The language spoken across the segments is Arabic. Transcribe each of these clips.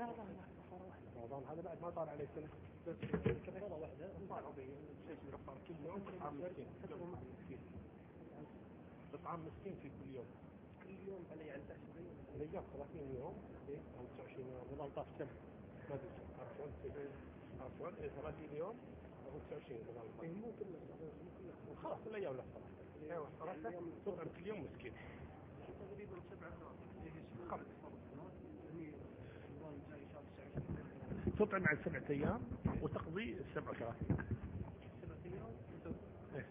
رمضان هذا بعد ما طال عليه سنة، بس كفارة واحدة طالع به شيء من الكفار كل يوم إطعام مسكين. إطعام مسكين في كل يوم. كل يوم عليه يعني 30 يوم، 25 يوم، إذا طاف سنة ما أدري عفوا 30 يوم أو 29 إذا مو كله خلاص الأيام لا صلاة. تطعم كل يوم مسكين. تقريبا 7 تطعم عن 7 أيام وتقضي 37. 7 أيام. إيه.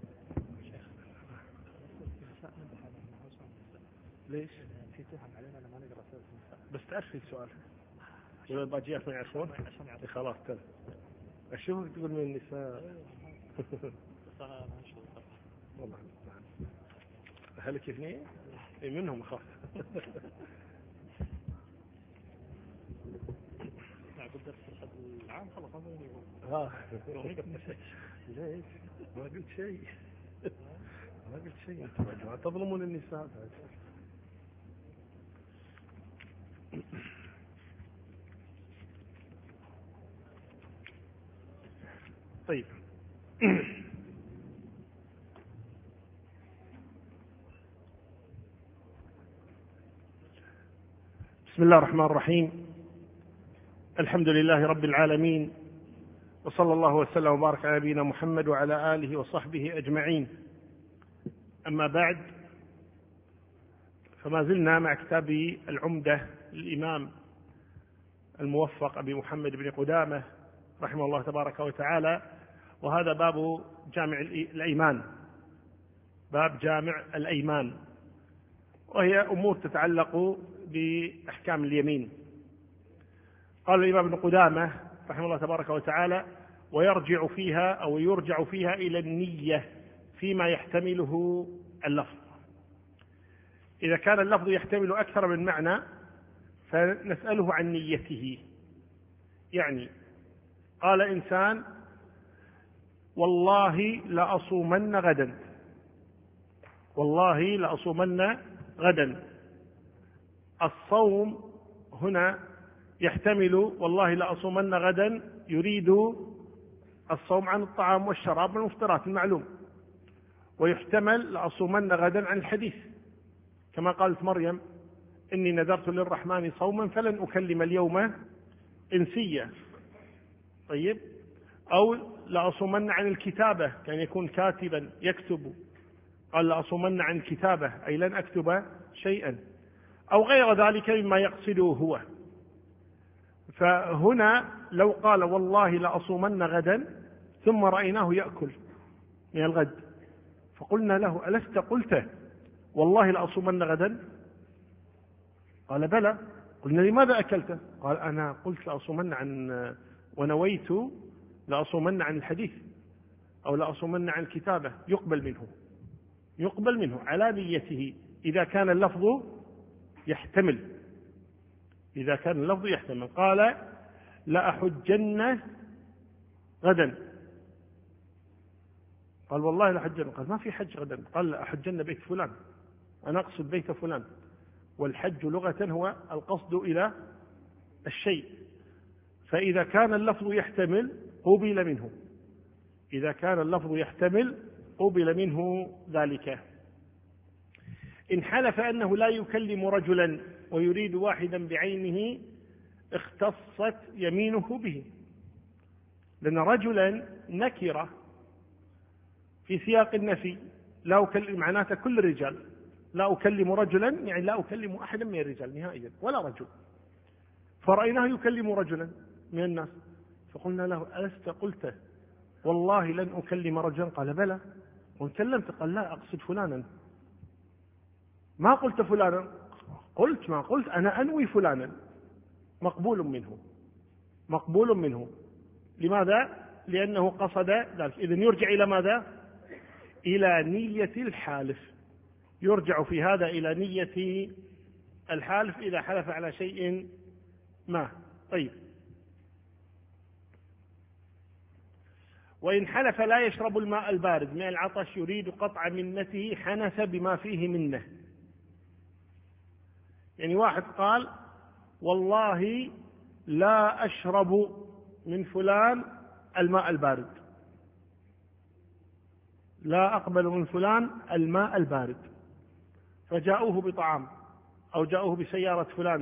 ليش؟ في تهم علينا لما نقرأ سورة النساء. بس تأخذ السؤال. ولا باجيات ما يعرفون؟ خلاص تل. أشوفك تقول من النساء. والله أهلك اثنين؟ إيه منهم خاف. قلت درس العام خلص ليش؟ ما قلت شيء. ما قلت شيء. انتم تظلمون النساء. طيب. بسم الله الرحمن الرحيم. الحمد لله رب العالمين، وصلى الله وسلم وبارك على نبينا محمد وعلى آله وصحبه أجمعين. أما بعد، فما زلنا مع كتاب العمدة للإمام الموفق أبي محمد بن قدامة رحمه الله تبارك وتعالى، وهذا باب جامع الأيمان. باب جامع الأيمان، وهي أمور تتعلق بأحكام اليمين. قال الإمام ابن قدامة رحمه الله تبارك وتعالى: ويرجع فيها أو يرجع فيها إلى النية فيما يحتمله اللفظ. إذا كان اللفظ يحتمل أكثر من معنى فنسأله عن نيته. يعني قال إنسان: والله لأصومن غدا، والله لأصومن غدا. الصوم هنا يحتمل والله لأصومن غدا، يريد الصوم عن الطعام والشراب من المفطرات المعلوم، ويحتمل لأصومن غدا عن الحديث، كما قالت مريم: إني نذرت للرحمن صوما فلن أكلم اليوم إنسيا. طيب. أو لأصومن عن الكتابة، كان يكون كاتبا يكتب، قال لأصومن عن الكتابة أي لن أكتب شيئا، أو غير ذلك مما يقصده هو. فهنا لو قال والله لأصومن غدا ثم رأيناه يأكل من الغد، فقلنا له: ألست قلت والله لأصومن غدا؟ قال: بلى. قلنا: لماذا أكلت؟ قال: أنا قلت لأصومن عن، ونويت لأصومن عن الحديث أو لأصومن عن الكتابة. يقبل منه على نيته إذا كان اللفظ يحتمل. إذا كان اللفظ يحتمل. قال: لأحجن غدا. قال: والله لأحجن. قال: ما في حج غدا. قال: لأحجن بيت فلان، أنا أقصد بيت فلان. والحج لغة هو القصد إلى الشيء. فإذا كان اللفظ يحتمل قبل منه. إذا كان اللفظ يحتمل قبل منه ذلك. إن حلف أنه لا يكلم رجلا ويريد واحدا بعينه اختصت يمينه به، لأن رجلا نكرة في سياق النفي، لا أكلم معناته كل الرجال، لا أكلم رجلا يعني لا أكلم أحدا من الرجال نهائيا ولا رجل. فرأيناه يكلم رجلا من الناس، فقلنا له: ألست قلت والله لن أكلم رجلا؟ قال: بلى. وكلمت. قال: لا أقصد فلانا. ما قلت فلانا. قلت ما قلت، أنا أنوي فلانا. مقبول منه. لماذا؟ لأنه قصد ذلك. إذن يرجع إلى ماذا؟ إلى نية الحالف. يرجع في هذا إلى نية الحالف إذا حلف على شيء ما. طيب. وإن حلف لا يشرب الماء البارد من العطش يريد قطع منته حنث بما فيه منه. يعني واحد قال: والله لا أشرب من فلان الماء البارد، لا أقبل من فلان الماء البارد، فجاءوه بطعام أو جاءوه بسيارة فلان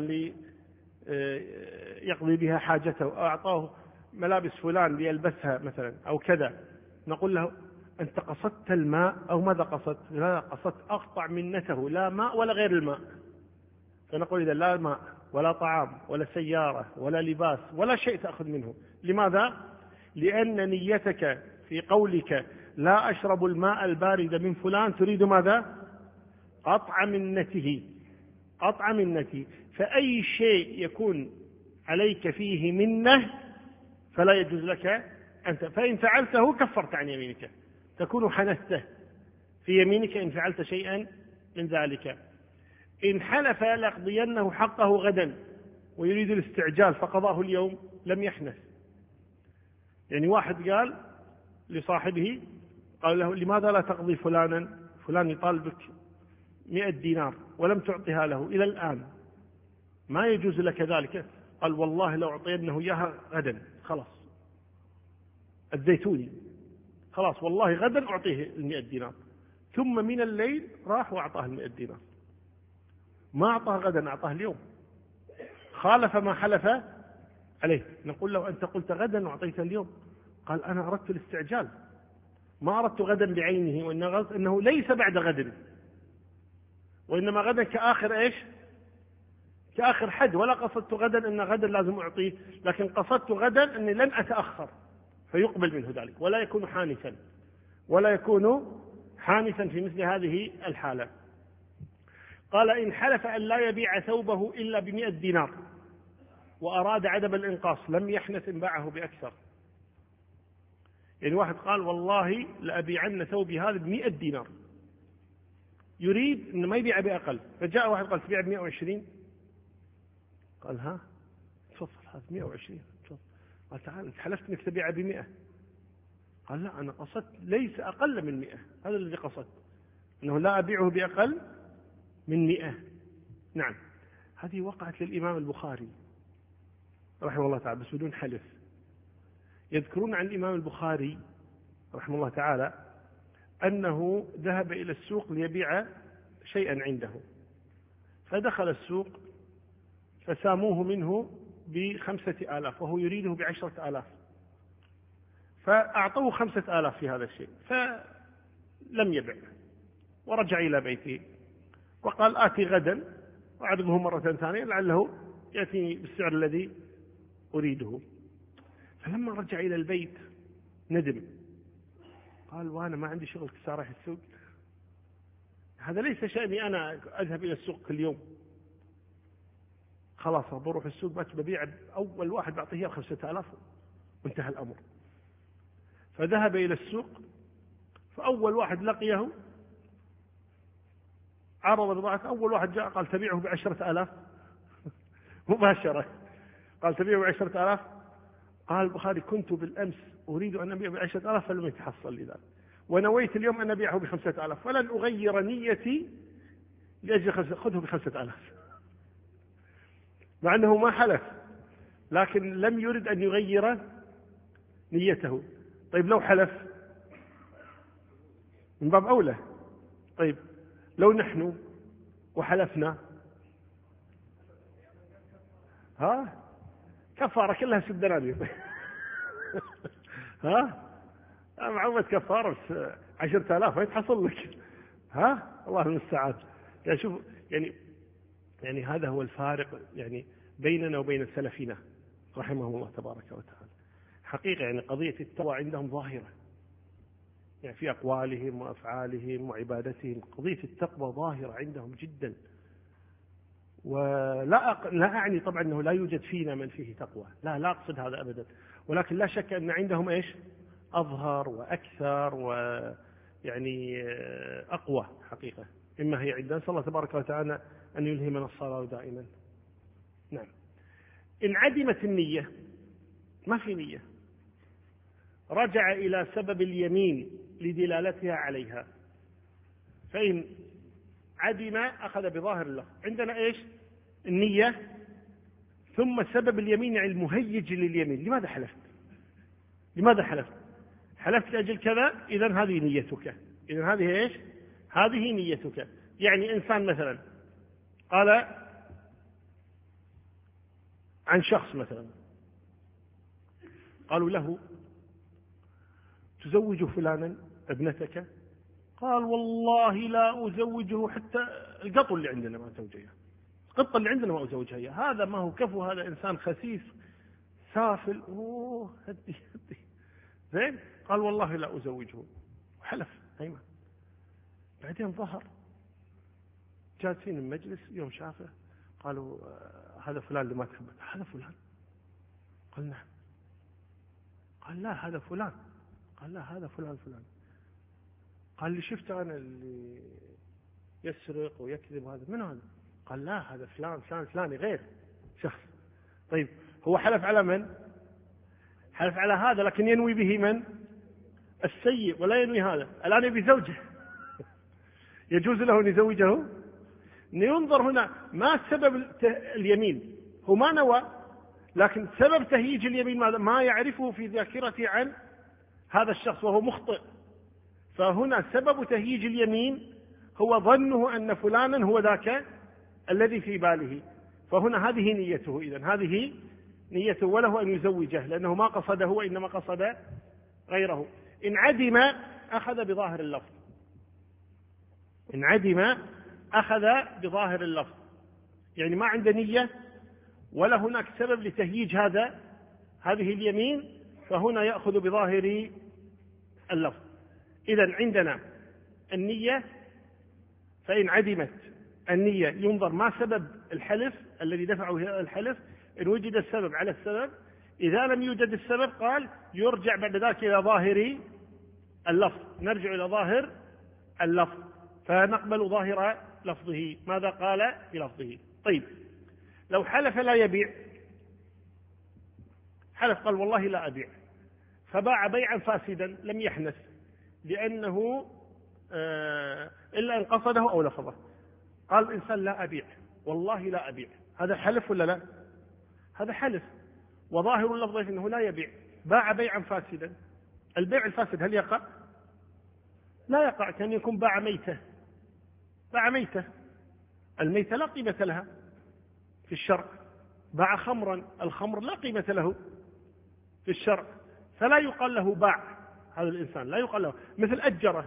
ليقضي بها حاجته، أو أعطاه ملابس فلان ليلبسها مثلا أو كذا، نقول له أنت قصدت الماء أو ماذا قصدت؟ لا، قصدت أقطع منته، لا ماء ولا غير الماء. فنقول إذا لا ماء ولا طعام ولا سيارة ولا لباس ولا شيء تأخذ منه. لماذا؟ لأن نيتك في قولك لا أشرب الماء البارد من فلان تريد ماذا؟ قطع منته، قطع منته. فأي شيء يكون عليك فيه منه فلا يجوز لك أنت، فإن فعلته كفرت عن يمينك، تكون حنثته في يمينك إن فعلت شيئا من ذلك. إن حلف ليقضينه حقه غدا ويريد الاستعجال فقضاه اليوم لم يحنث. يعني واحد قال لصاحبه، قال له لماذا لا تقضي فلانا، فلان يطالبك 100 دينار ولم تعطيها له إلى الآن، ما يجوز لك ذلك. قال والله لو أعطينه إياها غدا، خلاص الزيتوني، خلاص والله غدا أعطيه 100 دينار. ثم من الليل راح وأعطاه 100 دينار، ما أعطاه غدا، أعطاه اليوم، خالف ما حلف عليه. نقول له أنت قلت غدا وأعطيته اليوم. قال أنا أردت الاستعجال، ما أردت غدا بعينه، وإنه ليس بعد غد، وإنما غدا كآخر إيش؟ كآخر حد، ولا قصدت غدا أن غدا لازم أعطيه، لكن قصدت غدا أني لن أتأخر فيقبل منه ذلك، ولا يكون حانثا، ولا يكون حانثا في مثل هذه الحالة. قال إن حلف أن لا يبيع ثوبه إلا ب100 دينار وأراد عدم الإنقاص لم يحنث إن باعه بأكثر. يعني واحد قال والله لأبيعن ثوبي هذا ب100 دينار، يريد أنه ما يبيع بأقل، فجاء واحد قال تبيع ب120، قال ها تفضل هذا 120، قال تعال أنت حلفت أنك تبيع ب100، قال لا أنا قصدت ليس أقل من 100، هذا الذي قصدت، أنه لا أبيعه بأقل من 100. نعم، هذه وقعت للإمام البخاري رحمه الله تعالى بس بدون حلف. يذكرون عن الإمام البخاري رحمه الله تعالى أنه ذهب إلى السوق ليبيع شيئا عنده، فدخل السوق فساموه منه ب5,000 وهو يريده ب10,000، فأعطوه 5,000 في هذا الشيء، فلم يبع ورجع إلى بيته وقال آتي غدا وأعرضه مرة ثانية لعله يأتي بالسعر الذي أريده. فلما رجع إلى البيت ندم، قال وأنا ما عندي شغل كسارح السوق، هذا ليس شأني أنا أذهب إلى السوق كل يوم، خلاص بروح السوق ببيع أول واحد بعطيه 5,000 وانتهى الأمر. فذهب إلى السوق، فأول واحد لقيه عرض بضاعة، أول واحد جاء قال تبيعه ب10,000 مباشرة، قال تبيعه ب10,000. قال البخاري كنت بالأمس أريد أن أبيع ب10,000 فلم يتحصل لذلك، ونويت اليوم أن أبيعه ب5,000 فلن أغير نيتي لأجل خذه ب5,000، مع أنه ما حلف لكن لم يرد أن يغير نيته. طيب لو حلف من باب أولى. طيب لو نحن وحلفنا ها كفارة كلها 6 دنانير ها معومة كفارة 10,000 ما يتحصل لك، ها الله المستعان. يعني شوف يعني هذا هو الفارق يعني بيننا وبين سلفنا رحمهم الله تبارك وتعالى. حقيقة يعني قضية التقوى عندهم ظاهرة، يعني في أقوالهم وأفعالهم وعبادتهم قضية التقوى ظاهرة عندهم جدا. ولا أعني طبعا أنه لا يوجد فينا من فيه تقوى، لا أقصد هذا أبدا، ولكن لا شك أن عندهم إيش أظهر وأكثر ويعني أقوى حقيقة مما هي عندنا. نسأل الله تبارك وتعالى أن يلهمنا الصلاة دائما. نعم. إن عدمت النية، ما في نية، رجع إلى سبب اليمين لدلالتها عليها، فإن عدم أخذ بظاهر الله. عندنا إيش النية ثم سبب اليمين يعني المهيج لليمين. لماذا حلفت؟ لماذا حلفت؟ حلفت لأجل كذا، إذن هذه نيتك. إذن هذه إيش؟ هذه نيتك. يعني إنسان مثلا قال عن شخص مثلا، قالوا له تزوج فلانا ابنتك؟ قال والله لا أزوجه، حتى القط اللي عندنا ما أزوجها، القطة اللي عندنا ما أزوجها إياه. هذا ما هو كفو، هذا إنسان خسيس سافل. هدي زين. قال والله لا أزوجه وحلف أيمن. بعدين ظهر جالسين المجلس يوم شافه قالوا هذا فلان اللي ما تحبه. هذا فلان؟ قال نعم. قال لا هذا فلان. قال لا هذا فلان. قال اللي شفته أنا اللي يسرق ويكذب هذا من هذا؟ قال لا هذا فلان فلاني غير شخص. طيب هو حلف على من؟ حلف على هذا، لكن ينوي به من؟ السيء، ولا ينوي هذا. الآن يبي زوجه يجوز له أن يزوجه؟ ينظر هنا ما سبب اليمين، هو ما نوى، لكن سبب تهييج اليمين ما يعرفه في ذاكرته عن هذا الشخص وهو مخطئ. فهنا سبب تهييج اليمين هو ظنه أن فلانا هو ذاك الذي في باله، فهنا هذه نيته. إذن هذه نيته، وله أن يزوجه لأنه ما قصده وإنما قصد غيره. إن عدم أخذ بظاهر اللفظ. إن عدم أخذ بظاهر اللفظ، يعني ما عنده نية ولا هناك سبب لتهييج هذه اليمين، فهنا يأخذ بظاهر اللفظ. إذن عندنا النية، فإن عدمت النية ينظر ما سبب الحلف الذي دفعه إلى الحلف. إن وجد السبب على السبب، إذا لم يوجد السبب قال يرجع بعد ذلك إلى ظاهر اللفظ، نرجع إلى ظاهر اللفظ فنقبل ظاهر لفظه. ماذا قال في لفظه؟ طيب لو حلف لا يبيع، حلف قال والله لا أبيع، فباع بيعا فاسدا لم يحنث لأنه إلا إن قصده أو لفظه. قال الإنسان لا أبيع، والله لا أبيع، هذا حلف ولا لا؟ هذا حلف، وظاهر اللفظ أنه لا يبيع، باع بيعا فاسدا. البيع الفاسد هل يقع؟ لا يقع. كان يكون باع ميتة. باع ميتة، الميتة لا قيمة لها في الشرع. باع خمرا، الخمر لا قيمة له في الشرع، فلا يقال له باع. هذا الإنسان لا يقال له. مثل أجره،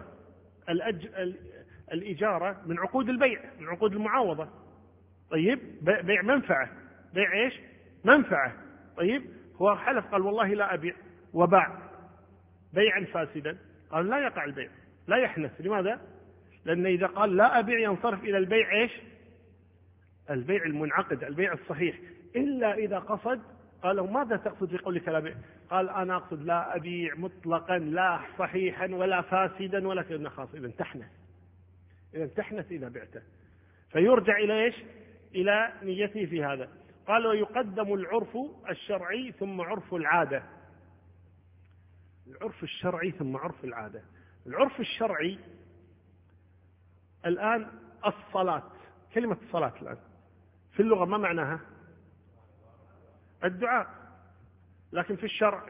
الإجارة من عقود البيع، من عقود المعاوضة. طيب بيع منفعة، بيع إيش؟ منفعة. طيب هو حلف قال والله لا أبيع وباع بيعا فاسدا، قال لا يقع البيع، لا يحنث. لماذا؟ لأن إذا قال لا أبيع ينصرف إلى البيع إيش؟ البيع المنعقد، البيع الصحيح، إلا إذا قصد. قال له ماذا تقصد في قولك لا بيع؟ قال أنا أقصد لا أبيع مطلقا، لا صحيحا ولا فاسدا ولا كذا. خاص إذا تحنث، إذا تحنث إذا بعته، فيرجع إلى إيش؟ إلى نيته في هذا. قال ويقدم العرف الشرعي ثم عرف العادة. العرف الشرعي ثم عرف العادة. العرف الشرعي الآن الصلاة، كلمة الصلاة الآن في اللغة ما معناها؟ الدعاء. لكن في الشرع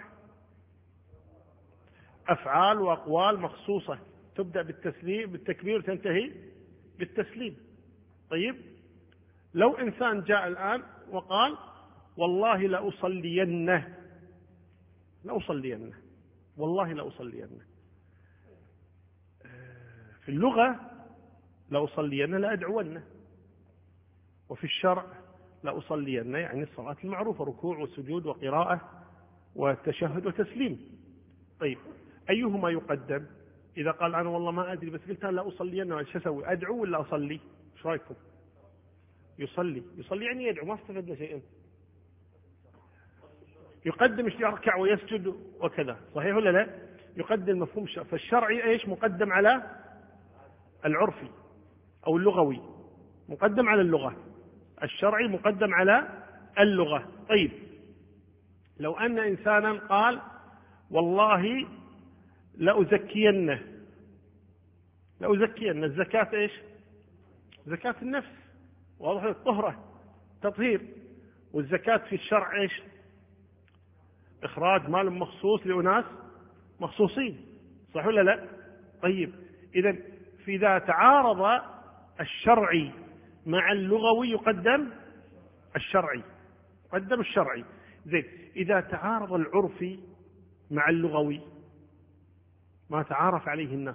أفعال وأقوال مخصوصة تبدأ بالتسليم بالتكبير وتنتهي بالتسليم. طيب لو إنسان جاء الآن وقال والله لأصلينه، والله لأصلينه، في اللغة لأصلينه لأدعونه، وفي الشرع لأصلينه يعني الصلاة المعروفة، ركوع وسجود وقراءة وتشهد وتسليم. طيب أيهما يقدم؟ إذا قال أنا والله ما أدري بس قلت لا أصلينه، شو أسوي؟ أدعو ولا أصلي؟ إيش رأيكم؟ يصلي يعني يدعو، ما استفدنا شيئا. يقدم يركع ويسجد وكذا، صحيح ولا لا؟ يقدم مفهوم فالشرعي ايش؟ مقدم على العرفي او اللغوي، مقدم على اللغة. الشرعي مقدم على اللغة. طيب لو أن إنسانا قال والله لأزكين الزكاة ايش؟ زكاة النفس، واضح، الطهرة، تطهير. والزكاة في الشرع إيش؟ إخراج مال مخصوص لأناس مخصوصين، صح ولا لا؟ طيب، إذا إذا تعارض الشرعي مع اللغوي يقدم الشرعي، قدم الشرعي. زين، إذا تعارض العرفي مع اللغوي ما تعارف عليه الناس.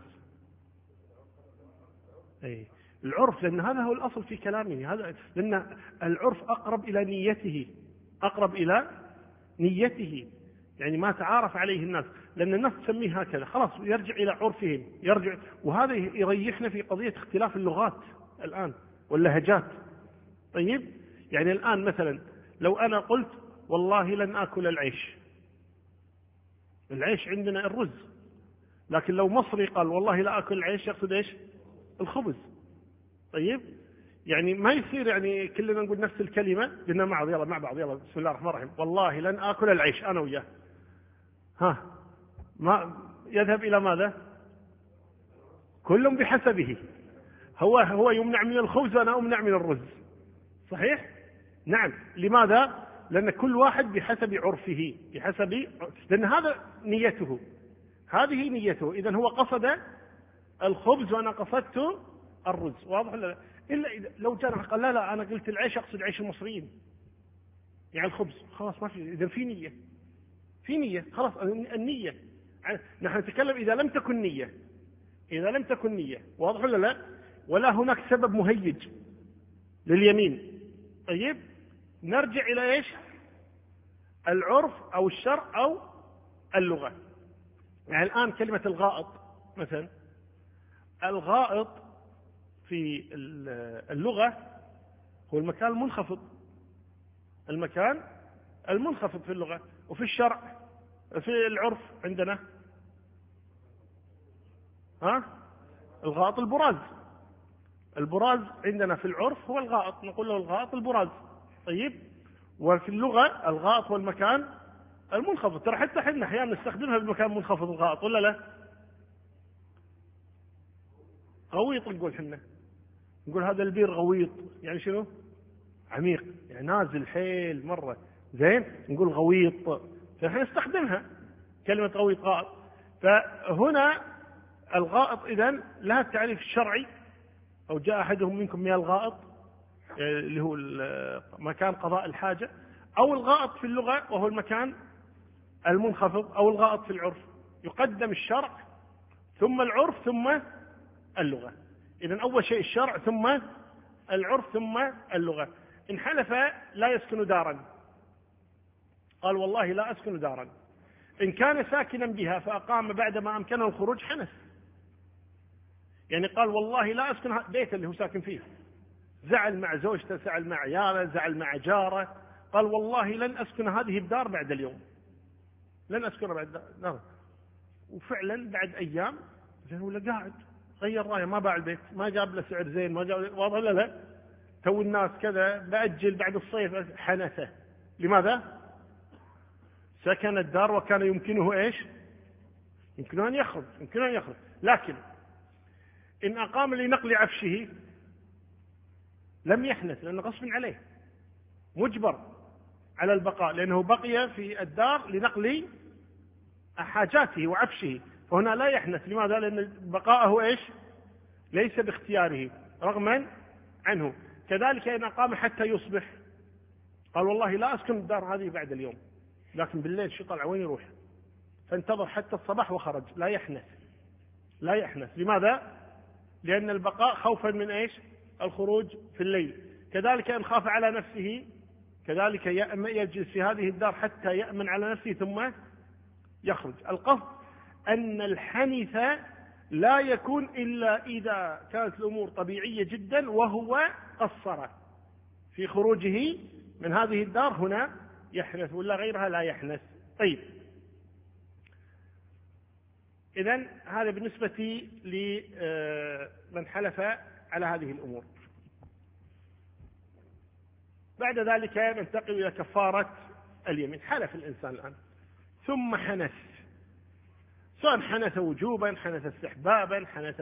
أي العرف، لأن هذا هو الأصل في كلامه، هذا لأن العرف أقرب إلى نيته، أقرب إلى نيته، يعني ما تعارف عليه الناس، لأن الناس تسميه هكذا خلاص يرجع إلى عرفهم، يرجع. وهذا يريحنا في قضية اختلاف اللغات الآن واللهجات. طيب، يعني الآن مثلا لو أنا قلت والله لن آكل العيش، العيش عندنا الرز، لكن لو مصري قال والله لا آكل العيش يقصد إيش؟ الخبز. طيب، يعني ما يصير يعني كلنا نقول نفس الكلمة قلنا مع بعض يلا بسم الله الرحمن الرحيم والله لن آكل العيش أنا وياه، ما يذهب إلى ماذا؟ كل بحسبه، هو يمنع من الخبز وأنا أمنع من الرز، صحيح؟ نعم. لماذا؟ لأن كل واحد بحسب عرفه، لأن هذا نيته، هذه نيته. إذن هو قصد الخبز وأنا قصدت الرز، واضح ولا لا؟ إلا إذا لو جاء قال لا أنا قلت العيش أقصد عيش المصريين، يعني الخبز، خلاص ما في، إذن في نية خلاص. النية نحن نتكلم إذا لم تكن نية، واضح ولا لا؟ ولا هناك سبب مهيج لليمين. طيب، نرجع إلى إيش؟ العرف أو الشرع أو اللغة. يعني الآن كلمة الغائط مثلا، الغائط في اللغة هو المكان المنخفض في اللغة، وفي الشرع في العرف عندنا الغائط البراز عندنا في العرف هو الغائط، نقول له الغائط البراز. طيب، وفي اللغة الغائط هو المكان المنخفض. ترى حتى احنا احيانا نستخدمها بالمكان المنخفض الغائط، ولا لا؟ غويط نقول حنا، نقول هذا البير غويط، يعني شنو؟ عميق، يعني نازل حيل مرة، زين، نقول غويط، فنحن نستخدمها كلمة غويط غائط. فهنا الغائط إذن لها التعريف الشرعي، أو جاء أحدهم منكم من الغائط اللي هو مكان قضاء الحاجة، أو الغائط في اللغة وهو المكان المنخفض، أو الغائط في العرف. يقدم الشرع ثم العرف ثم اللغة. إذن أول شيء الشرع ثم العرف ثم اللغة. إن حلف لا يسكن دارا قال والله لا أسكن دارا، إن كان ساكنا بها فأقام بعدما أمكنه الخروج حنث، يعني قال والله لا أسكن بيت اللي هو ساكن فيه، زعل مع زوجته، زعل مع عياله، زعل مع جاره، قال والله لن أسكن هذه الدار بعد اليوم، لن أسكن بعد الدار. وفعلا بعد أيام ولا قاعد غير رأيه، ما باع البيت، ما جاب له سعر زين، ما جاب، واضح ولا لا؟ تو الناس كذا بأجل بعد الصيف حنثه. لماذا؟ سكن الدار وكان يمكنه إيش؟ يمكنه أن يخرج، لكن إن أقام لنقل عفشه لم يحنث، لأنه غصب عليه، مجبر على البقاء، لأنه بقي في الدار لنقل حاجاته وعفشه، فهنا لا يحنث. لماذا؟ لأن بقاءه إيش؟ ليس باختياره، رغما عنه. كذلك إن أقام حتى يصبح، قال والله لا أسكن الدار هذه بعد اليوم، لكن بالليل شطلع وين يروح؟ فانتظر حتى الصباح وخرج، لا يحنث. لماذا؟ لأن البقاء خوفا من إيش؟ الخروج في الليل. كذلك إن خاف على نفسه كذلك يجلس في هذه الدار حتى يأمن على نفسه ثم يخرج. القصد أن الحنث لا يكون إلا إذا كانت الأمور طبيعية جدا وهو قصر في خروجه من هذه الدار، هنا يحنث، ولا غيرها لا يحنث. طيب، إذن هذا بالنسبة لمن حلف على هذه الأمور. بعد ذلك ننتقل إلى كفارة اليمين. حلف الإنسان الآن ثم حنث، سواء حنث وجوبا، حنث استحبابا، حنث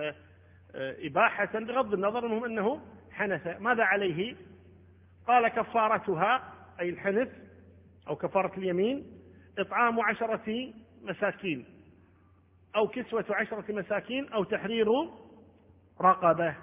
إباحة، بغض النظر المهم أنه حنث، ماذا عليه؟ قال كفارتها أي الحنث أو كفارة اليمين إطعام 10 مساكين أو كسوة 10 مساكين أو تحرير رقبة.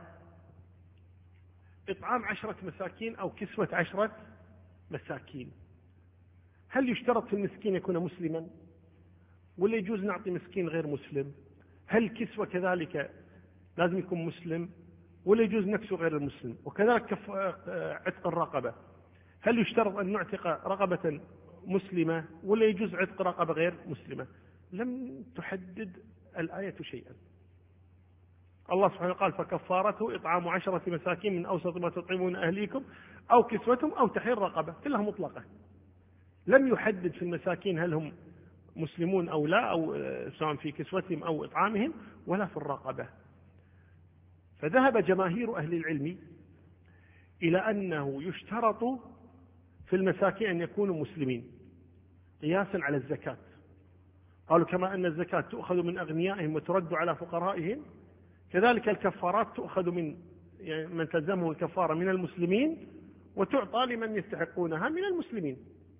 إطعام 10 مساكين أو كسوة 10 مساكين. هل يشترط في المسكين يكون مسلما ولا يجوز نعطي مسكين غير مسلم؟ هل الكسوة كذلك لازم يكون مسلم ولا يجوز نكسو غير المسلم؟ وكذلك عتق الرقبة، هل يشترط أن نعتق رقبة مسلمة ولا يجوز عتق رقبة غير مسلمة؟ لم تحدد الآية شيئا. الله سبحانه قال فكفارته إطعام 10 مساكين من أوسط ما تطعمون أهليكم أو كسوتهم أو تحرير رقبة، كلها مطلقة. لم يحدد في المساكين هل هم مسلمون أو لا، أو سواء في كسوتهم أو إطعامهم ولا في الرقبة. فذهب جماهير أهل العلم إلى أنه يشترط في المساكين أن يكونوا مسلمين قياسا على الزكاة. قالوا كما أن الزكاة تؤخذ من أغنيائهم وترد على فقرائهم، كذلك الكفارات تؤخذ من تلزمه الكفارة من المسلمين وتعطى لمن يستحقونها من المسلمين.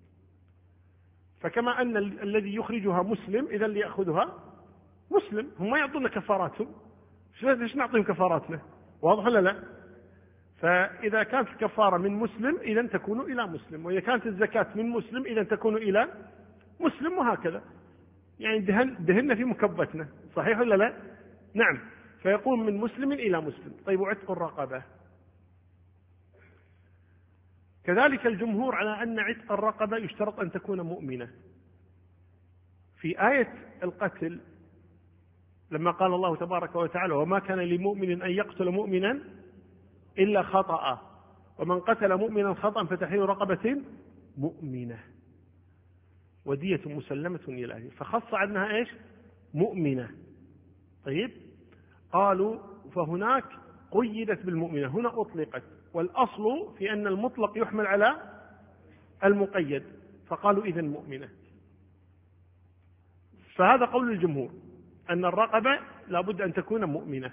فكما أن الذي يخرجها مسلم إذا اللي يأخذها مسلم، هم ما يعطون كفاراتهم، ليش نعطيهم كفاراتنا؟ واضح ولا لا؟ فإذا كانت الكفارة من مسلم إذا تكون إلى مسلم، وإذا كانت الزكاة من مسلم إذا تكون إلى مسلم، وهكذا. يعني دهن في مكبتنا، صحيح ولا لا؟ نعم. فيقوم من مسلم إلى مسلم. طيب عتق الرقبة كذلك الجمهور على أن عتق الرقبة يشترط أن تكون مؤمنة. في آية القتل لما قال الله تبارك وتعالى وما كان لمؤمن أن يقتل مؤمنا إلا خطأ ومن قتل مؤمنا خطأ فتحرير رقبة مؤمنة ودية مسلمة إلى أهله، فخص عنها إيش؟ مؤمنة. طيب قالوا فهناك قيدت بالمؤمنة، هنا أطلقت، والأصل في أن المطلق يحمل على المقيد، فقالوا إذن مؤمنة. فهذا قول الجمهور أن الرقبة لابد أن تكون مؤمنة.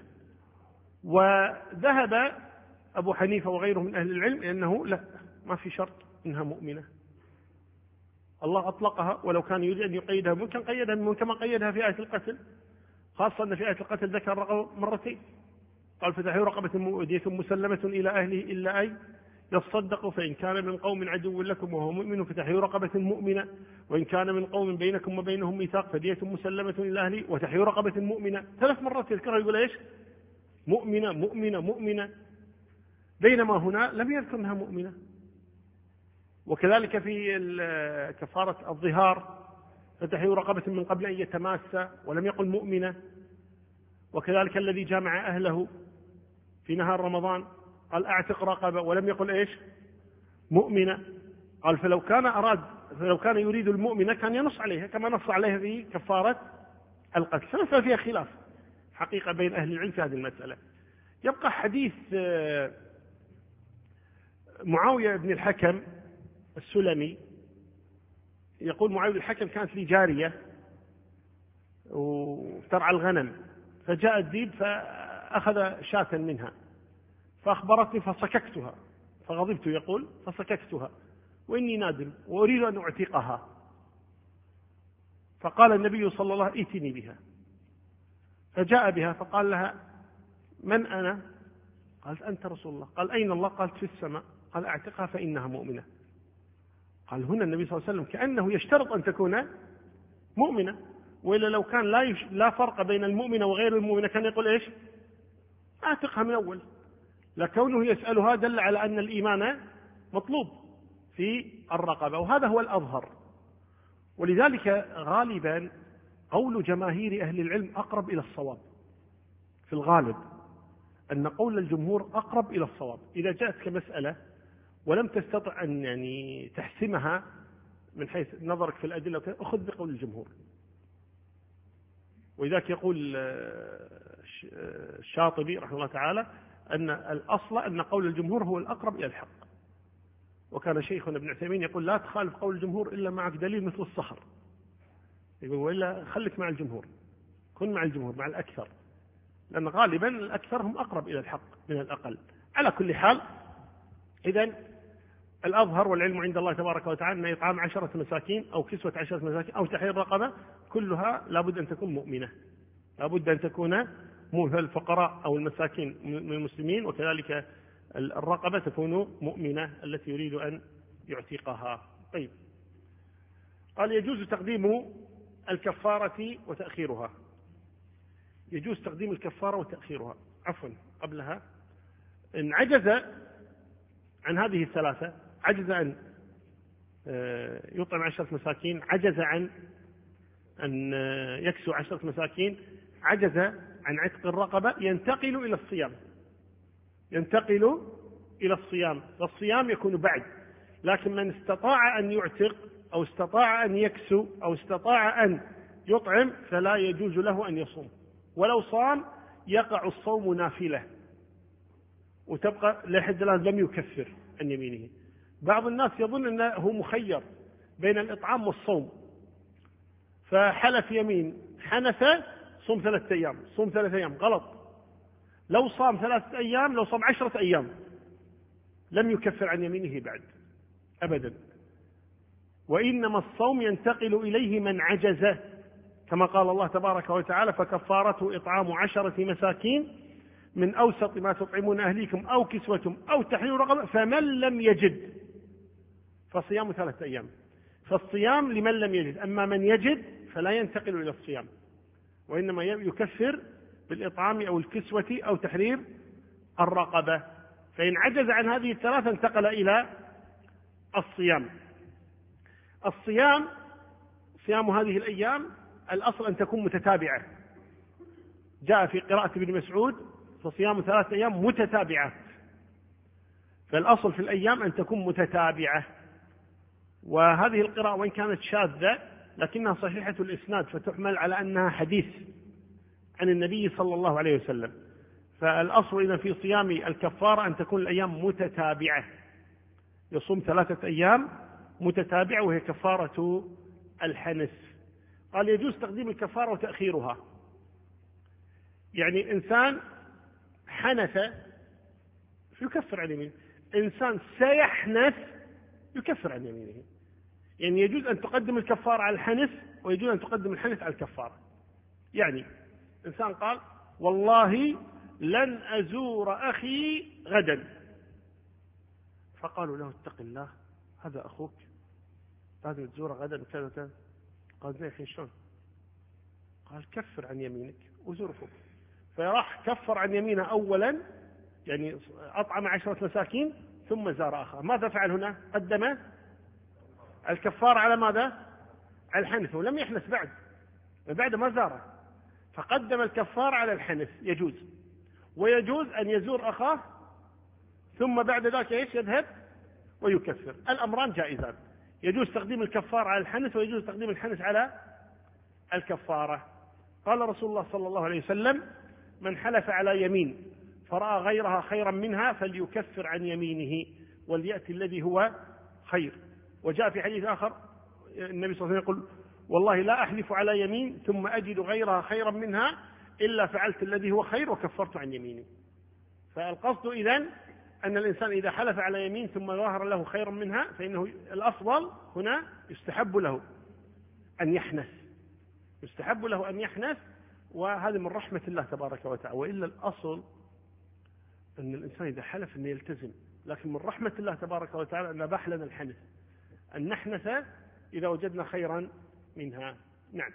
وذهب أبو حنيفة وغيره من أهل العلم أنه لا، ما في شرط إنها مؤمنة، الله أطلقها، ولو كان يريد أن يقيدها ممكن قيدها كما قيدها في آية القتل، خاصة أن في آية القتل ذكر الرقبة مرتين، قال فتحرير رقبة ودية مسلمة إلى أهله إلا أن يصدقوا فإن كان من قوم عدو لكم وهو مؤمن فتحرير رقبة مؤمنة وإن كان من قوم بينكم وبينهم ميثاق فدية مسلمة إلى أهله وتحرير رقبة مؤمنة. 3 مرات يذكرها يقول إيش؟ مؤمنة مؤمنة مؤمنة، بينما هنا لم يذكر أنها مؤمنة. وكذلك في كفارة الظهار فتحرير رقبة من قبل أن يتماسى ولم يقل مؤمنة. وكذلك الذي جامع أهله في نهار رمضان قال أعتق رقبة ولم يقل إيش؟ مؤمنة. قال فلو كان يريد المؤمنة كان ينص عليها كما نص عليها في كفارة القتل. فمسألة فيها خلاف حقيقة بين أهل العلم في هذه المسألة. يبقى حديث معاوية بن الحكم السلمي، يقول معاوية بن الحكم كانت لي جارية وترعى الغنم، فجاء الذئب فأخذ شاة منها فأخبرتني فصككتها، فغضبت يقول فصككتها وإني نادم وأريد أن أعتقها. فقال النبي صلى الله عليه وسلم ائتني بها، فجاء بها فقال لها من أنا؟ قالت أنت رسول الله. قال أين الله؟ قالت في السماء. قال أعتقها فإنها مؤمنة. قال هنا النبي صلى الله عليه وسلم كأنه يشترط أن تكون مؤمنة، وإلا لو كان لا فرق بين المؤمنة وغير المؤمنة كان يقول إيش؟ أعتقها من أول. لكونه يسألها دل على أن الإيمان مطلوب في الرقبة، وهذا هو الأظهر. ولذلك غالبا قول جماهير أهل العلم أقرب إلى الصواب، في الغالب أن قول الجمهور أقرب إلى الصواب. إذا جاءتك مسألة ولم تستطع أن تحسمها من حيث نظرك في الأدلة أخذ بقول الجمهور. وذلك يقول الشاطبي رحمه الله تعالى أن الأصل أن قول الجمهور هو الأقرب إلى الحق. وكان شيخنا ابن عثيمين يقول لا تخالف قول الجمهور إلا معك دليل مثل الصخر، يقول وإلا خلك مع الجمهور، كن مع الجمهور مع الأكثر، لأن غالبا الأكثر هم أقرب إلى الحق من الأقل. على كل حال إذن الأظهر والعلم عند الله تبارك وتعالى أن إطعام 10 مساكين أو كسوة 10 مساكين أو تحرير رقبة كلها لابد أن تكون مؤمنة، لابد أن تكون مؤمنة. الفقراء أو المساكين من المسلمين وكذلك الرقبة تكون مؤمنة التي يريد أن يعتقها. طيب، قال يجوز تقديم الكفارة وتأخيرها. يجوز تقديم الكفارة وتأخيرها. عفوا، قبلها إن عجز عن هذه الثلاثة، عجز أن يطعم 10 مساكين، عجز عن أن يكسو 10 مساكين، عجز عن عتق الرقبة، ينتقل إلى الصيام. ينتقل إلى الصيام، والصيام يكون بعد. لكن من استطاع أن يعتق أو استطاع أن يكسو أو استطاع أن يطعم فلا يجوز له أن يصوم، ولو صام يقع الصوم نافلة وتبقى لحد الآن لم يكفر عن يمينه. بعض الناس يظن أنه مخير بين الإطعام والصوم، فحلف يمين، حنث صوم 3 أيام، صوم 3 أيام، غلط. لو صام 3 أيام، لو صام 10 أيام لم يكفر عن يمينه بعد أبدا. وإنما الصوم ينتقل إليه من عجز، كما قال الله تبارك وتعالى: فكفارته إطعام 10 مساكين من أوسط ما تطعمون أهليكم أو كسوتهم أو تحرير رقبة فمن لم يجد فصيام 3 أيام. فالصيام لمن لم يجد، أما من يجد فلا ينتقل إلى الصيام، وإنما يكفر بالإطعام أو الكسوة أو تحرير الرقبة. فإن عجز عن هذه الثلاثة انتقل إلى الصيام. الصيام، صيام هذه الأيام الأصل أن تكون متتابعة. جاء في قراءة ابن مسعود: فصيام 3 أيام متتابعات. فالأصل في الأيام أن تكون متتابعة. وهذه القراءة وإن كانت شاذة لكنها صحيحة الإسناد، فتحمل على أنها حديث عن النبي صلى الله عليه وسلم. فالأصل إذا في صيام الكفارة أن تكون الأيام متتابعة، يصوم 3 أيام متتابعة وهي كفارة الحنث. قال يجوز تقديم الكفارة وتأخيرها. يعني إنسان حنث يكفر عن يمينه، إنسان سيحنث يكفر عن يمينه. يعني يجوز أن تقدم الكفارة على الحنث ويجوز أن تقدم الحنث على الكفارة. يعني إنسان قال: والله لن أزور أخي غدا، فقالوا له: اتق الله، هذا أخوك لازم تزوره غدا وكذا وكذا. قال: زين، الحين شلون؟ قال: كفر عن يمينك وزور أخوك. فراح كفر عن يمينه أولا، يعني أطعم 10 مساكين ثم زار أخاه. ماذا فعل هنا؟ قدم الكفار على ماذا؟ على الحنث، ولم يحنث بعد ما زاره، فقدم الكفار على الحنث. يجوز. ويجوز أن يزور أخاه ثم بعد ذلك يذهب ويكفر. الأمران جائزان، يجوز تقديم الكفار على الحنث ويجوز تقديم الحنث على الكفارة. قال رسول الله صلى الله عليه وسلم: من حلف على يمين فرأى غيرها خيرا منها فليكفر عن يمينه وليأتي الذي هو خير. وجاء في حديث آخر النبي صلى الله عليه وسلم يقول: والله لا أحلف على يمين ثم أجد غيرها خيرا منها إلا فعلت الذي هو خير وكفرت عن يميني. فالقصد إذن أن الإنسان إذا حلف على يمين ثم ظهر له خيرا منها فإنه الأفضل هنا يستحب له أن يحنث، يستحب له أن يحنث. وهذا من رحمة الله تبارك وتعالى. وإلا الأصل أن الإنسان إذا حلف أن يلتزم، لكن من رحمة الله تبارك وتعالى أن أباح لنا الحنث، أن نحنث إذا وجدنا خيرا منها. نعم.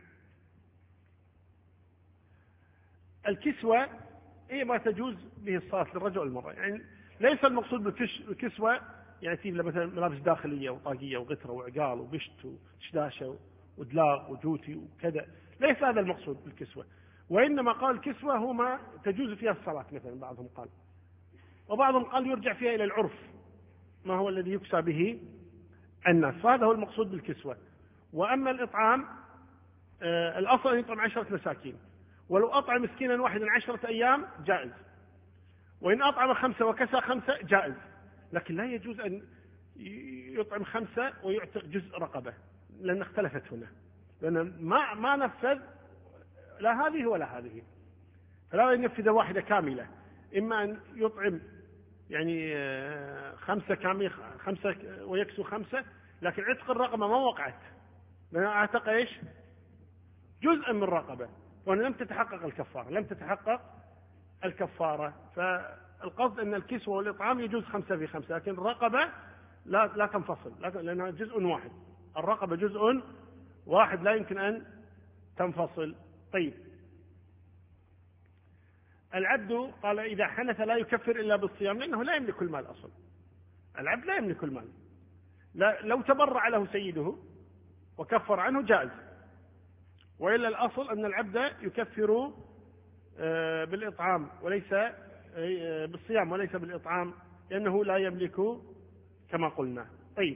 الكسوة هي ما تجوز به الصلاة للرجل والمرأة. يعني ليس المقصود بالكسوة يعني تجيب مثلا ملابس داخلية وطاقية وغترة وعقال وبشت وشداشة ودلاغ وجوتي وكذا، ليس هذا المقصود بالكسوة. وإنما قال الكسوة هو ما تجوز فيها الصلاة مثلا، بعضهم قال، وبعضهم قال يرجع فيها إلى العرف، ما هو الذي يكسى به الناس، فهذا هو المقصود بالكسوة. وأما الإطعام، الأصل أن يطعم 10 مساكين، ولو أطعم مسكينا واحدا 10 أيام جائز، وإن أطعم 5 وكسى 5 جائز. لكن لا يجوز أن يطعم 5 ويعتق جزء رقبة، لأن اختلفت هنا، لأن ما نفذ لا هذه ولا هذه، فلا ينفذ واحدة كاملة. إما أن يعني 5 كامل 5 ويكسو 5، لكن عتق الرقبة ما وقعت، لأن اعتق ايش؟ جزءا من الرقبة، وأن لم تتحقق الكفارة، لم تتحقق الكفارة. فالقصد أن الكسوة والإطعام يجوز 5 في 5، لكن الرقبة لا تنفصل، لأنها جزء واحد، الرقبة جزء واحد لا يمكن أن تنفصل. طيب، العبد قال إذا حنث لا يكفر إلا بالصيام، لأنه لا يملك المال أصلا، العبد لا يملك المال، لو تبرع له سيده وكفر عنه جائز، وإلا الأصل أن العبد يكفر بالإطعام وليس بالصيام وليس بالإطعام، لأنه لا يملك كما قلنا. طيب،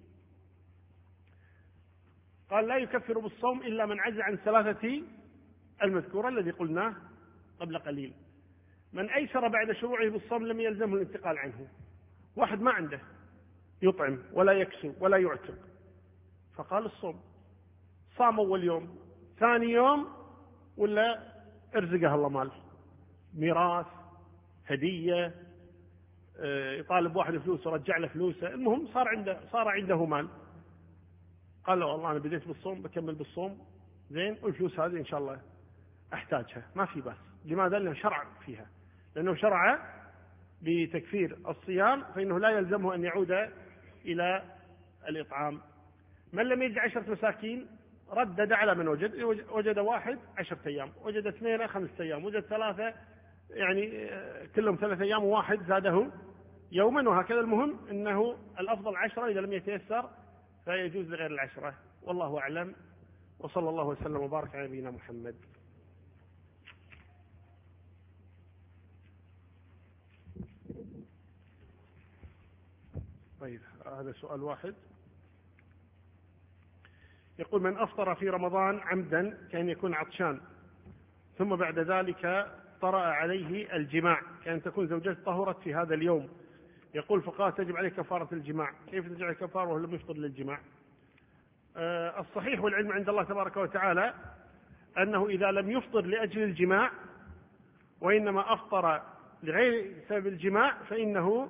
قال لا يكفر بالصوم إلا من عجز عن 3 المذكورة الذي قلناه قبل قليل. من أيسر بعد شروعه بالصوم لم يلزمه الانتقال عنه، واحد ما عنده يطعم ولا يكسو ولا يعتق، فقال الصوم، صام أول يوم، ثاني يوم ولا ارزقه الله مال، ميراث، هدية، يطالب واحد فلوسه رجع له فلوسه، المهم صار عنده مال، قال له والله أنا بديت بالصوم بكمل بالصوم زين، والفلوس هذه إن شاء الله أحتاجها، ما في بأس. لماذا؟ لأنه شرع فيها، لأنه شرع بتكفير الصيام، فإنه لا يلزمه أن يعود إلى الإطعام. من لم يجد 10 مساكين ردد على من وجد 1 10 أيام، وجد 2 5 أيام، وجد 3 يعني كلهم 3 أيام، وواحد زاده يوما، وهكذا. المهم أنه الأفضل 10، إذا لم يتيسر فيجوز لغير 10. والله أعلم، وصلى الله وسلم وبارك على نبينا محمد. طيب، هذا سؤال واحد. يقول: من أفطر في رمضان عمدا كأن يكون عطشان، ثم بعد ذلك طرأ عليه الجماع، كأن تكون زوجته طهرت في هذا اليوم، يقول فقال تجب عليه كفارة الجماع، كيف تجب عليه كفارة وهو لم يفطر للجماع؟ الصحيح والعلم عند الله تبارك وتعالى أنه إذا لم يفطر لأجل الجماع وإنما أفطر لغير سبب الجماع، فإنه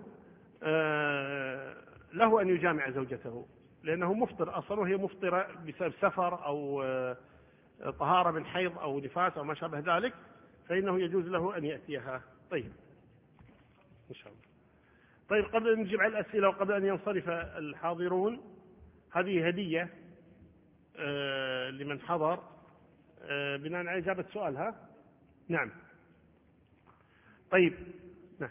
له أن يجامع زوجته، لأنه مفطر أصلا، وهي مفطرة بسبب سفر أو طهارة من حيض أو نفاس أو ما شابه ذلك، فإنه يجوز له أن يأتيها. طيب، إن شاء الله. طيب، قبل أن نجيب على الأسئلة وقبل أن ينصرف الحاضرون، هذه هدية لمن حضر بناء على إجابة سؤالها. نعم. طيب، نعم.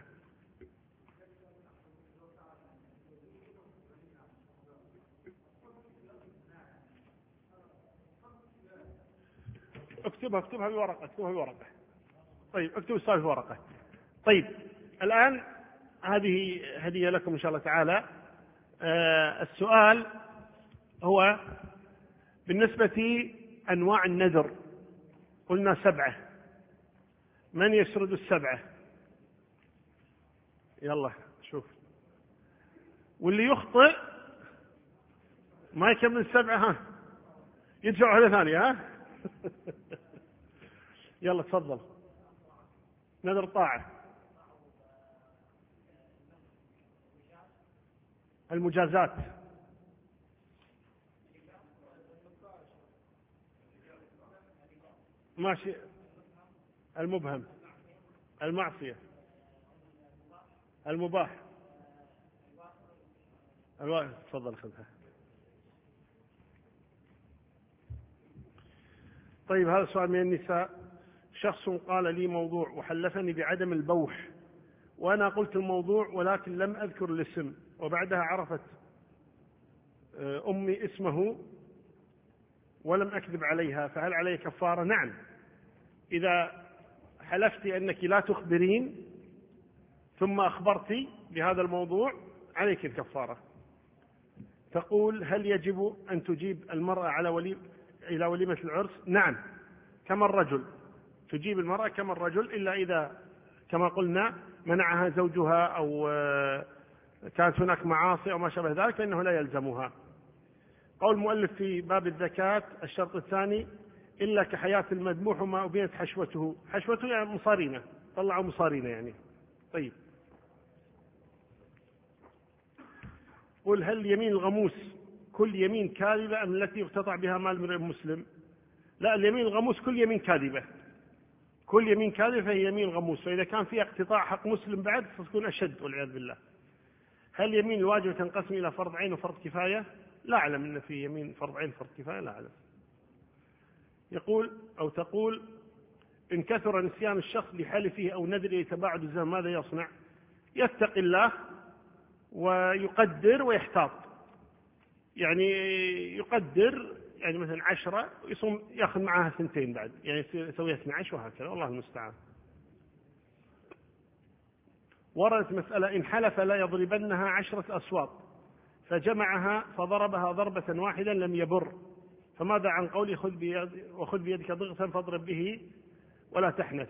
اكتبها بورقة. طيب، اكتب السؤال في ورقة. طيب، الآن هذه هدية لكم إن شاء الله تعالى. السؤال هو بالنسبة أنواع النذر، قلنا 7، من يسرد 7؟ يلا شوف، واللي يخطئ ما يكمل 7 يدفع على ثانية. يلا تفضل. نذر طاعة، المجازات، ماشي، المبهم، المعصية، المباح، تفضل خذها. طيب، هذا سؤال من النساء: شخص قال لي موضوع وحلفني بعدم البوح، وأنا قلت الموضوع ولكن لم أذكر الاسم، وبعدها عرفت أمي اسمه ولم أكذب عليها، فهل علي كفارة؟ نعم، إذا حلفت أنك لا تخبرين ثم أخبرت بهذا الموضوع عليك الكفارة. تقول: هل يجب أن تجيب المرأة إلى وليمة العرس؟ نعم، كما الرجل، تجيب المرأة كما الرجل، إلا إذا كما قلنا منعها زوجها أو كانت هناك معاصي أو ما شابه ذلك، فإنه لا يلزمها. قول المؤلف في باب الزكاة الشرط الثاني: إلا كحياة المذبوح وما أبينت حشوته. حشوته يعني مصارينة، طلعوا مصارينة يعني. طيب، قل هل يمين الغموس كل يمين كاذبة أم التي يقتطع بها مال من المسلم؟ لا، اليمين الغموس كل يمين كاذبة، كل يمين كاذبة فهي يمين غموس، وإذا كان فيها اقتطاع حق مسلم بعد فتكون أشد والعياذ بالله. هل يمين الواجب تنقسم إلى فرض عين وفرض كفاية؟ لا أعلم أن في يمين فرض عين فرض كفاية، لا أعلم. يقول أو تقول إن كثر نسيان الشخص لحلفه أو نذره يتباعد الزمن ماذا يصنع؟ يتقي الله ويقدر ويحتاط، يعني يقدر يعني مثلا 10 يصوم يأخذ معها 2 بعد، يعني يسوي 12 وهكذا، والله المستعان. وردت مسألة إن حلف لا يضربنها 10 أصوات فجمعها فضربها ضربة واحدة لم يبر، فماذا عن قولي وخذ بيدك ضغطا فاضرب به ولا تحنث؟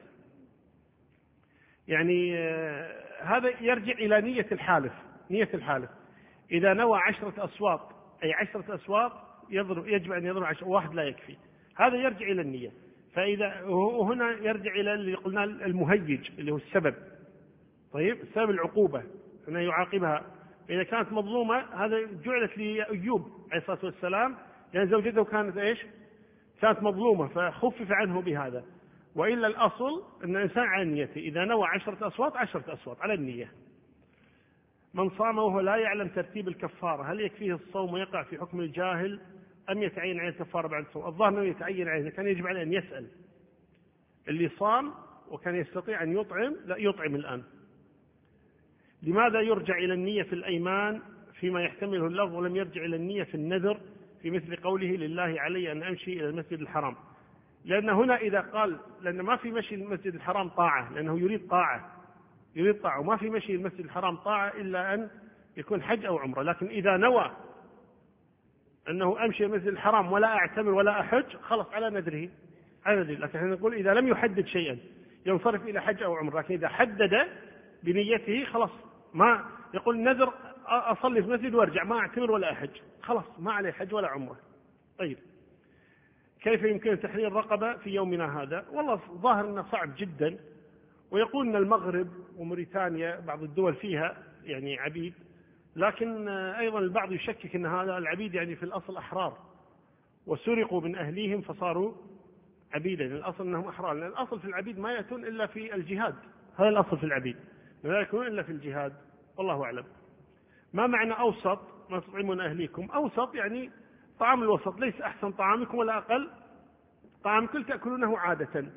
يعني هذا يرجع إلى نية الحالف. نية الحالف إذا نوى 10 أصوات أي 10 أصوات يجب أن يضرب 10، واحد لا يكفي، هذا يرجع إلى النية. فإذا هنا يرجع إلى اللي قلنا المهيج اللي هو السبب. طيب السبب العقوبة أنه يعاقبها، إذا كانت مظلومة هذا جعلت لأيوب عليه الصلاة والسلام لأن زوجته كانت إيش؟ كانت مظلومة فخفف عنه بهذا. وإلا الأصل أن الإنسان على نيته، إذا نوى 10 أصوات 10 أصوات على النية. من صام وهو لا يعلم ترتيب الكفارة هل يكفيه الصوم ويقع في حكم الجاهل أم يتعين عليه الكفارة بعد الصوم؟ الظاهر أنه يتعين عليه، كان يجب عليه أن يسأل. اللي صام وكان يستطيع أن يطعم لا يطعم الآن. لماذا يرجع إلى النية في الأيمان فيما يحتمله اللفظ ولم يرجع إلى النية في النذر في مثل قوله لله علي أن أمشي إلى المسجد الحرام؟ لأن هنا إذا قال، لأن ما في مشي المسجد الحرام طاعة، لأنه يريد طاعة وما في مشي المسجد الحرام طاعة إلا أن يكون حج أو عمرة. لكن إذا نوى أنه أمشي المسجد الحرام ولا أعتمر ولا أحج خلص على نذره، لكن احنا نقول إذا لم يحدد شيئا ينصرف إلى حج أو عمرة، لكن إذا حدد بنيته خلاص، ما يقول نذر أصلي في المسجد وارجع ما أعتمر ولا أحج، خلاص ما عليه حج ولا عمرة. طيب كيف يمكن تحرير الرقبة في يومنا هذا؟ والله ظاهر أنه صعب جدا، ويقول أن المغرب وموريتانيا بعض الدول فيها يعني عبيد، لكن أيضا البعض يشكك أن هذا العبيد يعني في الأصل أحرار وسرقوا من أهليهم فصاروا عبيدا، الأصل أنهم أحرار، لأن الأصل في العبيد ما يأتون إلا في الجهاد، هذا الأصل في العبيد لا يكون إلا في الجهاد، والله أعلم. ما معنى أوسط ما تطعمون أهليكم؟ أوسط يعني طعام الوسط، ليس أحسن طعامكم ولا أقل طعامكم تأكلونه عادة.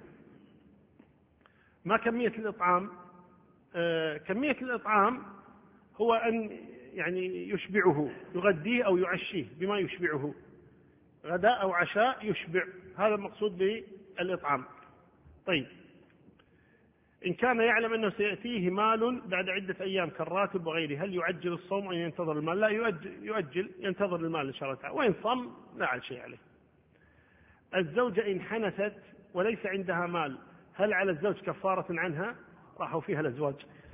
ما كمية الإطعام؟ كمية الإطعام هو أن يعني يشبعه، يغديه أو يعشيه بما يشبعه، غداء أو عشاء يشبع، هذا المقصود بالإطعام. طيب إن كان يعلم أنه سيأتيه مال بعد عدة أيام كالراتب وغيره هل يعجل الصوم أو ينتظر المال؟ لا، يؤجل ينتظر المال إن شاء الله تعالى، وإن صام لا على شيء عليه. الزوجة إن حنثت وليس عندها مال هل على الزوج كفارة عنها؟ راحوا فيها الأزواج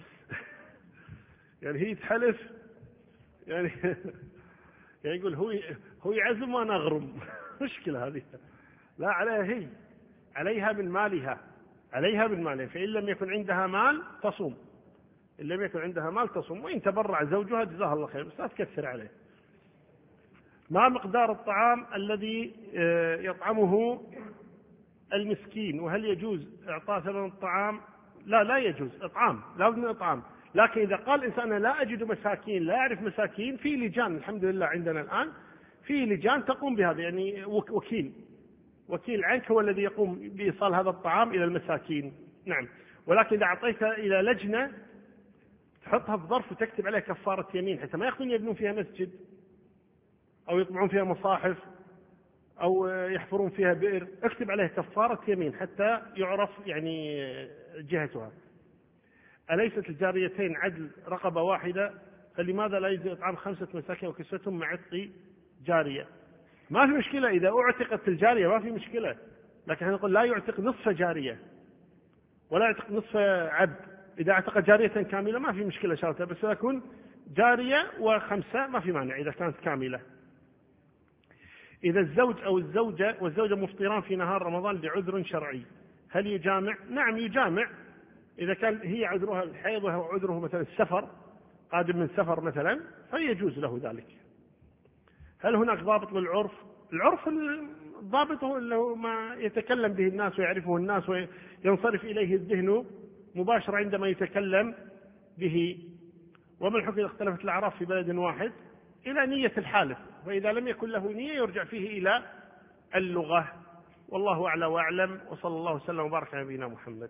يعني هي تحلف يعني يقول هو يعزم وأنا أغرم مشكلة هذه. لا، عليها هي، عليها من مالها، فإن لم يكن عندها مال تصوم، إن لم يكن عندها مال تصوم، وإن تبرع زوجها جزاها الله خير بس لا تكثر عليه. ما مقدار الطعام الذي يطعمه المسكين وهل يجوز إعطاء ثمن الطعام؟ لا يجوز إطعام، لا بد من إطعام. لكن إذا قال إنسان لا أجد مساكين، لا أعرف مساكين، في لجان الحمد لله عندنا الآن في لجان تقوم بهذا، يعني وكيل عنك هو الذي يقوم بإيصال هذا الطعام إلى المساكين. نعم، ولكن إذا أعطيتها إلى لجنة تحطها في ظرف وتكتب عليها كفارة يمين حتى ما يأخذون يبنون فيها مسجد أو يطبعون فيها مصاحف أو يحفرون فيها بئر، اكتب عليها كفارة يمين حتى يعرف يعني جهتها. أليست الجاريتين عدل رقبة واحدة؟ فلماذا لا يجوز إطعام 5 مساكين وكسوتهم مع عتق جارية؟ ما في مشكلة إذا أعتقت الجارية، ما في مشكلة، لكن نقول لا يعتق نصف جارية ولا يعتق نصف عبد. إذا اعتق جارية كاملة ما في مشكلة شرطها، بس يكون جارية و5 ما في مانع إذا كانت كاملة. إذا الزوج أو الزوجة والزوجة مفطران في نهار رمضان لعذر شرعي هل يجامع؟ نعم يجامع، إذا كان هي عذرها الحيض وهو عذره مثلا السفر، قادم من سفر مثلا، فيجوز له ذلك. هل هناك ضابط للعرف؟ العرف الضابط هو اللي هو ما يتكلم به الناس ويعرفه الناس وينصرف إليه الذهن مباشرة عندما يتكلم به. وما الحكم إذا اختلفت الأعراف في بلد واحد؟ إلى نية الحالف، وإذا لم يكن له نية يرجع فيه إلى اللغة. والله أعلى وأعلم، وصلى الله وسلم وبارك على نبينا محمد.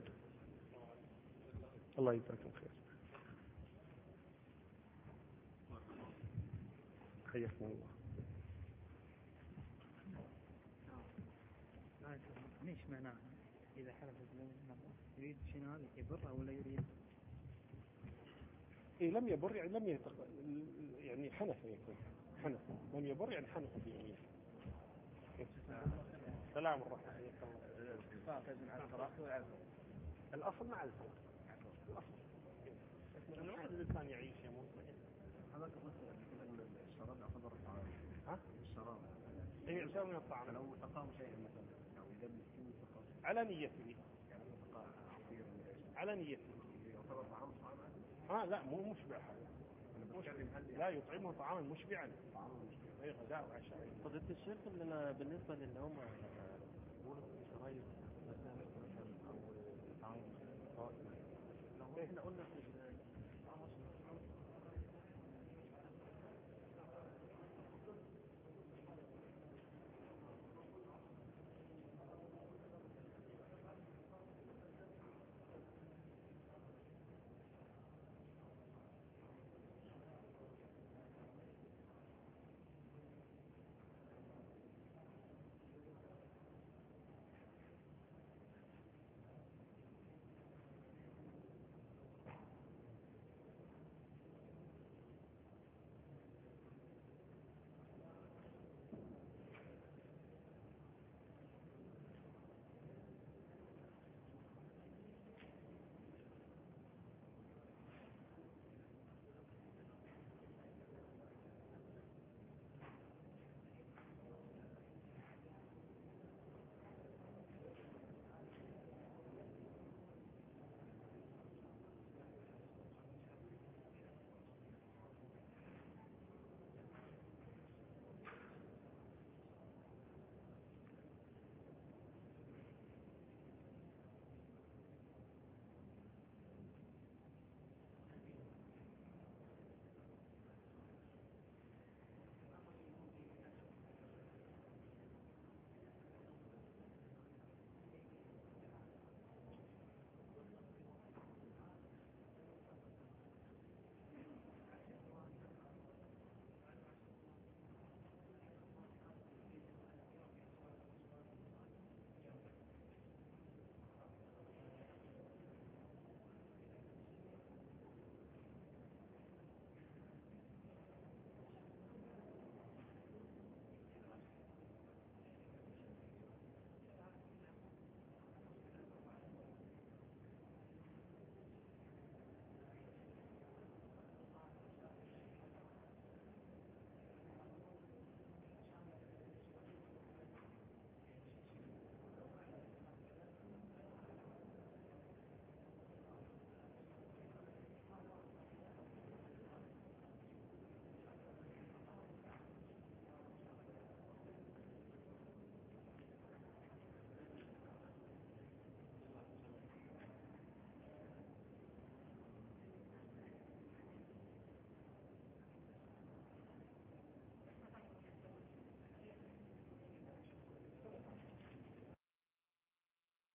الله يجزاكم خير. حياكم الله. ليش معناه إذا حلف يريد شنو يبر ولا يريد؟ إيه لم يبر يعني يعني حنث يكون حنث. لم يبر يعني حنث بيمينه. سلام الرحمة. الأصل مع الفرق. الأصل إنه ما الإنسان يعيش يموت. هذا الشراب يعتبر طعام. ها؟ الشراب. إيه يساوي من الطعام. لو تقام شيء مثلا أو إذا على نيته. على نيته. يعتبر طعام. لا مو مشبع هذا. لا يطعمه طعاما مشبعا. أي غداء وعشاء. فضيلة الشيخ لنا بالنسبة للي هم شرايط مثلا أو طعام لو احنا قلنا